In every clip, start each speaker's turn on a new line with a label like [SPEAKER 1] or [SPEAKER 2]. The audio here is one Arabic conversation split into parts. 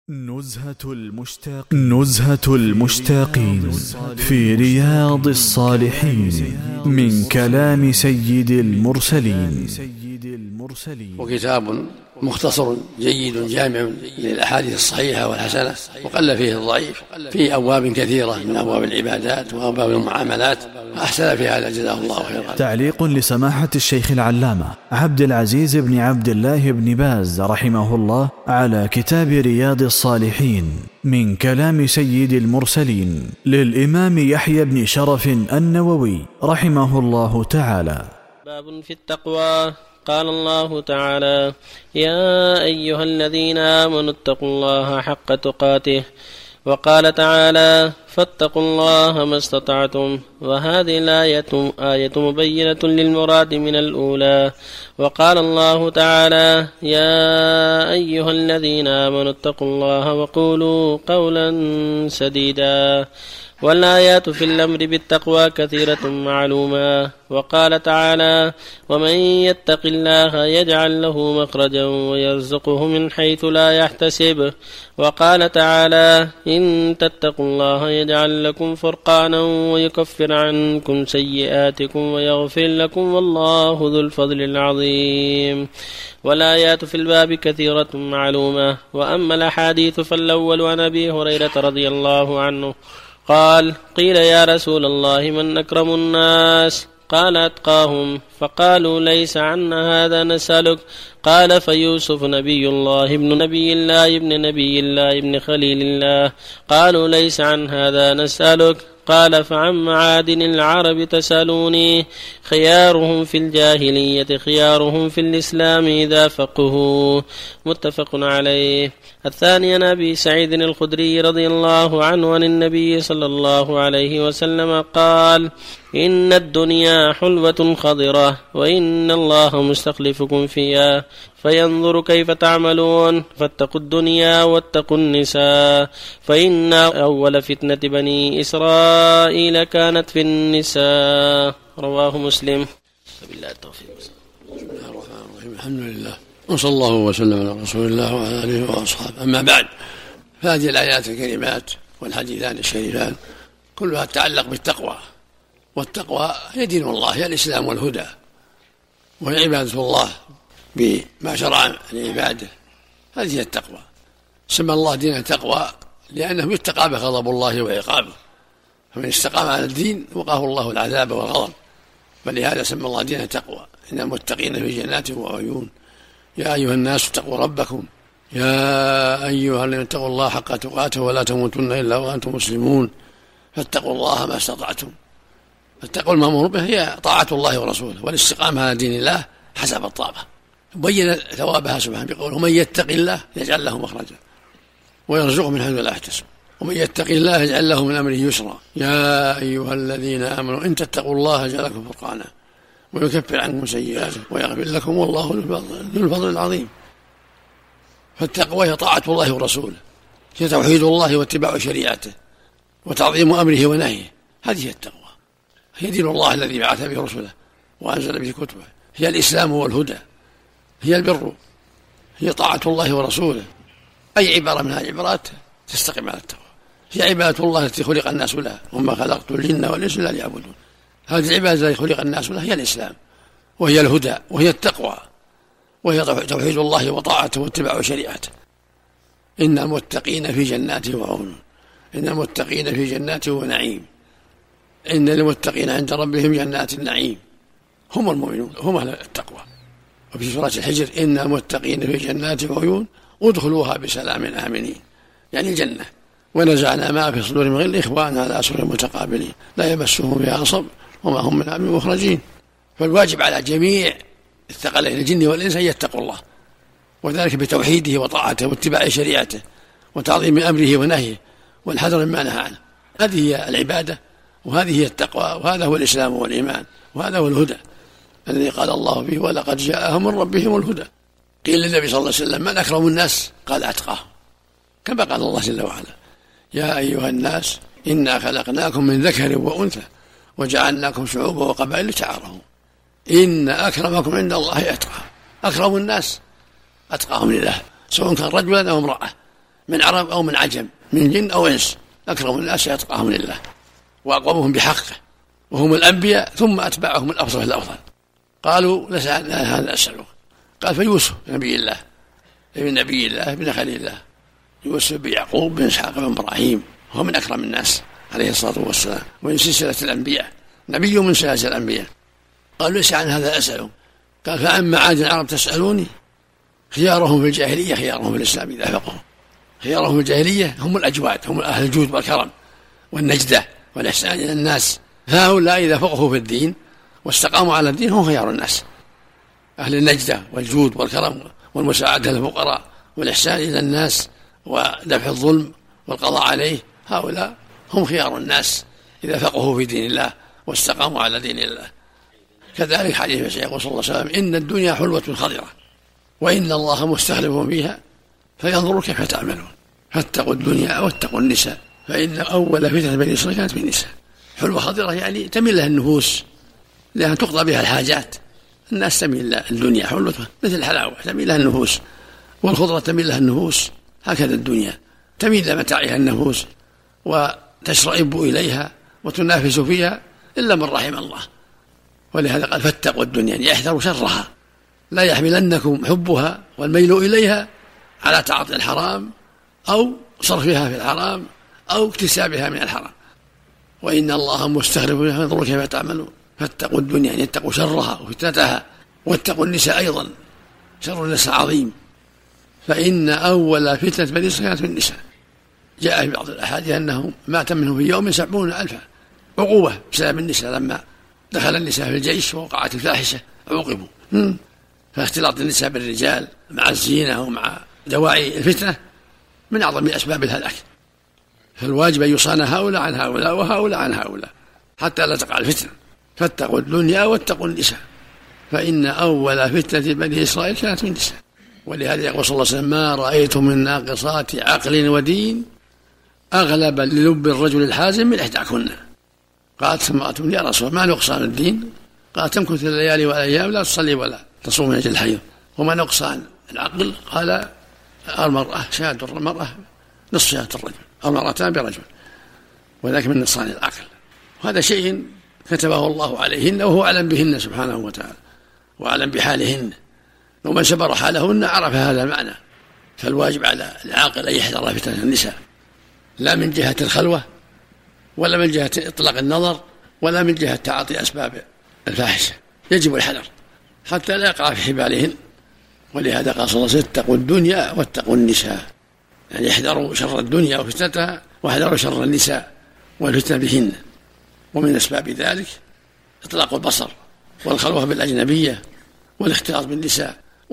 [SPEAKER 1] نزهة المشتاقين في رياض الصالحين من كلام سيد المرسلين.
[SPEAKER 2] وكتاب مختصر جيد جامع للأحاديث الصحيحة والحسنة، وقل فيه الضعيف، في أبواب كثيرة من أبواب العبادات وأبواب المعاملات، أحسن في هذا جزاه الله خيرا.
[SPEAKER 1] تعليق لسماحة الشيخ العلامة عبد العزيز بن عبد الله بن باز رحمه الله على كتاب رياض الصالحين من كلام سيد المرسلين للإمام يحيى بن شرف النووي رحمه الله تعالى.
[SPEAKER 3] باب في التقوى. قال الله تعالى: يا أيها الذين آمنوا اتقوا الله حق تقاته. وقال تعالى: فاتقوا الله ما استطعتم. وهذه الآية آية مبينة للمراد من الأولى. وقال الله تعالى: يا أيها الذين آمنوا اتقوا الله وقولوا قولا سديدا. والآيات في الأمر بالتقوى كثيرة معلومة. وقال تعالى: ومن يتق الله يجعل له مخرجا ويرزقه من حيث لا يحتسب. وقال تعالى: إن تتقوا الله يجعل لكم فرقانا ويكفر عنكم سيئاتكم ويغفر لكم والله ذو الفضل العظيم. والآيات في الباب كثيرة معلومة. وأما الأحاديث فالأول عن أبي هريرة رضي الله عنه قال: قيل يا رسول الله من أكرم الناس؟ قال: أتقاهم. فقالوا: ليس عنا هذا نسألك. قال: فيوسف نبي الله ابن نبي الله ابن نبي الله ابن خليل الله. قالوا: ليس عن هذا نسألك. قال: فعن معادن العرب تسألوني؟ خيارهم في الجاهلية خيارهم في الإسلام إذا فقهوا. متفق عليه. الثاني عن أبي سعيد الخدري رضي الله عنه عن النبي صلى الله عليه وسلم قال: إن الدنيا حلوة خضرة وإن الله مستخلفكم فيها فينظر كيف تعملون. فاتقوا الدنيا واتقوا النساء فإن أول فتنة بني إسرائيل كانت في النساء. رواه مسلم. بالله التوفيق.
[SPEAKER 2] بسم الله الرحمن الرحيم. الحمد لله وصلى الله وسلم على رسول الله وعلى آله وأصحابه. أما بعد، فهذه الآيات الكريمات والحديثان الشريفان كلها تتعلق بالتقوى، والتقوى هي دين الله، هي الإسلام والهدى، وهي عبادة الله بما شرع لعباده. هذه هي التقوى. سمى الله دين التقوى لأنه يتقى به غضب الله وعقابه، فمن استقام على الدين وقاه الله العذاب والغضب، فلهذا سمى الله دين التقوى. إن المتقين في جنات وعيون. يا أيها الناس اتقوا ربكم يا أيها الذين اتقوا الله حق تقاته ولا تموتن إلا وأنتم مسلمون. فاتقوا الله ما استطعتم. التقوى المأمور به هي طاعة الله ورسوله والاستقامة على دين الله حسب الطاقة. بين ثوابها سبحانه بقوله: ومن يتق الله يجعل له مخرجا ويرزقه من حيث لا يحتسب. ومن يتق الله يجعل له من أمره يسرا. يا أيها الذين آمنوا إن تتقوا الله يجعل لكم فرقانا ويكفر عنكم سيئاتكم ويغفر لكم والله ذو الفضل العظيم. فالتقوى هي طاعة الله ورسوله، هي توحيد الله واتباع شريعته وتعظيم أمره ونهيه. هذه هي التقوى، هي دين الله الذي بعث به رسله وأنزل به كتبه، هي الإسلام والهدى، هي البر، هي طاعة الله ورسوله. أي عبارة من هذه العبارات تستقيم على التقوى. هي عبادة الله التي خلق الناس لها، وما خلقت الجن والإنس إلا ليعبدون. هذه العبادة التي خلق الناس لها هي الإسلام، وهي الهدى، وهي التقوى، وهي توحيد الله وطاعته واتباع شريعته. إن المتقين في جنات وعيون. إن المتقين في جنات ونعيم. إن المتقين عند ربهم جنات النعيم. هم المؤمنون، هم أهل التقوى. وفي سورة الحجر: إن المتقين في جنات وعيون ادخلوها بسلام آمنين، يعني الجنة. ونزعنا ما في صدور من غل إخوانا على سرر متقابلين لا يمسهم فيها نصب وما هم منها بمخرجين. فالواجب على جميع الثقلين الجن والإنس أن يتقوا الله، وذلك بتوحيده وطاعته واتباع شريعته وتعظيم أمره ونهيه والحذر مما نهى عنه. هذه هي العبادة، وهذه هي التقوى، وهذا هو الإسلام والإيمان، وهذا هو الهدى الذي قال الله فيه: ولقد جاءهم من ربهم الهدى. قيل للنبي صلى الله عليه وسلم: من أكرم الناس؟ قال: أتقاهم. كما قال الله جل وعلا: يا أيها الناس إنا خلقناكم من ذكر وأنثى وجعلناكم شعوبا وقبائل لتعارفوا إن أكرمكم عند الله أتقاكم. أكرم الناس أتقاهم لله، سواء كان رجلا أو امرأة، من عرب أو من عجم، من جن أو إنس، أكرم الناس أتقاهم لله وأقومهم بحقه، وهم الأنبياء ثم أتبعهم الأفضل الأفضل. قالوا لسألنا هذا أسألك، قال فيوسف نبي الله ابن خليل الله، يوسف بن يعقوب بن إسحاق بن إبراهيم، هو من أكرم الناس عليه الصلاة والسلام، ومن سلسلة الأنبياء، نبي من سلسلة الأنبياء. قالوا ليس عن هذا أسألك، قال فأما عاد العرب تسألوني خيارهم في الجاهلية خيارهم في الإسلام إذا فقهوا. خيارهم في الجاهلية هم الأجواد، هم أهل الجود والكرم والنجدة والإحسان إلى الناس، فهؤلاء إذا فقهوا في الدين واستقاموا على الدين هم خيار الناس، أهل النجدة والجود والكرم والمساعدة للفقراء والإحسان إلى الناس ودفع الظلم والقضاء عليه، هؤلاء هم خيار الناس إذا فقهوا في دين الله واستقاموا على دين الله. كذلك حديث المسيح يقول صلى الله عليه وسلم إن الدنيا حلوة خضرة وإن الله مستخلف فيها فينظر كيف تعملون، فاتقوا الدنيا واتقوا النساء فإن أول فتنة بني إسرائيل كانت في النساء. حلوة خضرة يعني تميل لها النفوس لأنها تقضى بها الحاجات، الناس تميل لها الدنيا حلوة مثل الحلاوة تميل لها النفوس، والخضرة تميل لها النفوس، هكذا الدنيا تميل لمتاعها النفوس وتشرئب إليها وتنافس فيها إلا من رحم الله. ولهذا قال فاتقوا الدنيا، يعني احذروا شرها، لا يحملنكم حبها والميل إليها على تعاطي الحرام أو صرفها في الحرام أو اكتسابها من الحرام، وإن الله مستخلف فيها فانظروا كيف تعملون. فاتقوا الدنيا يعني اتقوا شرها وفتنتها، واتقوا النساء أيضا، شر النساء عظيم، فإن أول فتنة بني إسرائيل كانت في النساء. جاء في بعض الأحاديث أنهم مات منهم في يوم 70,000 عقوبة بسبب النساء، لما دخل النساء في الجيش ووقعت الفاحشة عوقبوا. فاختلاط النساء بالرجال مع الزينة ومع دواعي الفتنة من أعظم أسباب الهلاك، فالواجب أن يصان هؤلاء عن هؤلاء وهؤلاء عن هؤلاء حتى لا تقع الفتنة. فاتقوا الدنيا واتقوا النساء فإن أول فتنة بني إسرائيل كانت من النساء. ولهذا يقول صلى الله عليه وسلم ما رأيت من ناقصات عقل ودين أغلب للب الرجل الحازم من إحداكن. قالت امرأة يا رسول ما نقصان الدين؟ قالت تمكث الليالي والأيام لا تصلي ولا تصوم من أجل الحيض. وما نقصان العقل؟ قال المرأة شهادة المرأة نصف شهادة الرجل أو مرتان برجل، وذلك من نقصان العقل. وهذا شيء كتبه الله عليهن وهو أعلم بهن سبحانه وتعالى وأعلم بحالهن، ومن سبر حالهن عرف هذا المعنى. فالواجب على العاقل أن يحذر فتنة النساء، لا من جهة الخلوة ولا من جهة إطلاق النظر ولا من جهة تعاطي أسباب الفاحشة، يجب الحذر حتى لا يقع في حبالهن. ولهذا قال صلى الله عليه وسلم اتقوا الدنيا واتقوا النساء، يعني احذروا شر الدنيا وفتنتها واحذروا شر النساء والفتنة بهن. ومن أسباب ذلك إطلاق البصر والخلوة بالأجنبية والاختلاط بالنساء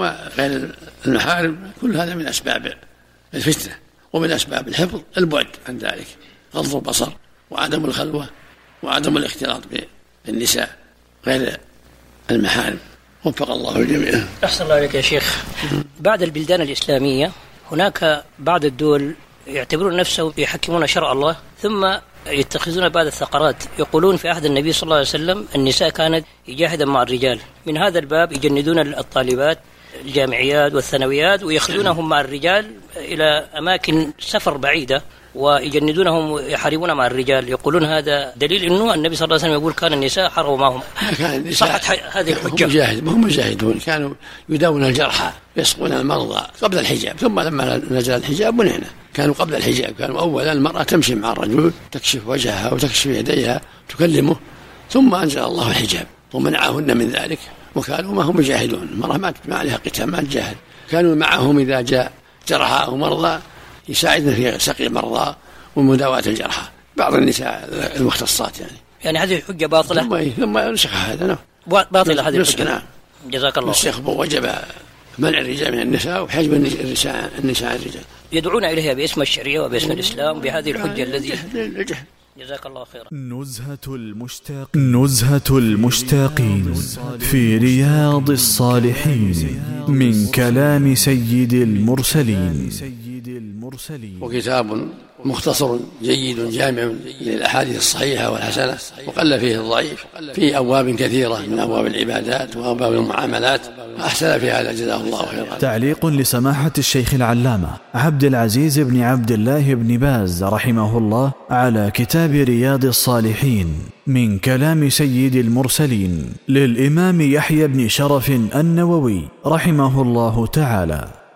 [SPEAKER 2] وغير المحارم، كل هذا من أسباب الفتنة. ومن أسباب الحفظ البعد عن ذلك، غض البصر وعدم الخلوة وعدم الاختلاط بالنساء غير المحارم. وفق الله الجميع.
[SPEAKER 4] أحسن الله عليك يا شيخ. بعد البلدان الإسلامية هناك بعض الدول يعتبرون نفسهم يحكمون شرع الله، ثم يتخذون بعض الثغرات. يقولون في عهد النبي صلى الله عليه وسلم النساء كانت يجاهدن مع الرجال، من هذا الباب يجندون الطالبات الجامعيات والثانويات ويأخذونهم مع الرجال إلى أماكن سفر بعيدة ويجندونهم يحاربون مع الرجال. يقولون هذا دليل أنه النبي صلى الله عليه وسلم يقول كان النساء حروا معهم. صحت هذه الحجة؟
[SPEAKER 2] هم مجاهدون، كانوا يداوون الجرحى يسقون المرضى قبل الحجاب، ثم لما نزل الحجاب منعنا. كانوا قبل الحجاب كانوا أولا المرأة تمشي مع الرجل تكشف وجهها وتكشف يديها تكلمه، ثم أنزل الله الحجاب ومنعهن من ذلك، وكانوا ما هم مجاهدون. المرأة ما عليها قتال، ما تجاهد، كانوا معهم إذا جاء جرحى أو مرضى يساعدنا في سقي المرضى ومداواة الجرحى، بعض النساء المختصات
[SPEAKER 4] يعني هذه الحجة باطلة.
[SPEAKER 2] ثم نسخ هذا
[SPEAKER 4] باطلة هذه الحجة. نعم. جزاك الله.
[SPEAKER 2] وجب منع الرجال من النساء وحجب النساء الرجال.
[SPEAKER 4] يدعون إليها باسم الشريعة وباسم الإسلام بهذه الحجة الذي جزاك الله خيرا.
[SPEAKER 1] نزهة المشتاقين في رياض الصالحين من كلام سيد المرسلين. المرسلين.
[SPEAKER 2] وكتاب مختصر جيد جامع للأحاديث الصحيحة والحسنة، وقل فيه الضعيف، في أبواب كثيرة من أبواب العبادات وأبواب المعاملات، أحسن في هذا جزاه الله خيرا.
[SPEAKER 1] تعليق لسماحة الشيخ العلامة عبد العزيز بن عبد الله بن باز رحمه الله على كتاب رياض الصالحين من كلام سيد المرسلين للإمام يحيى بن شرف النووي رحمه الله تعالى.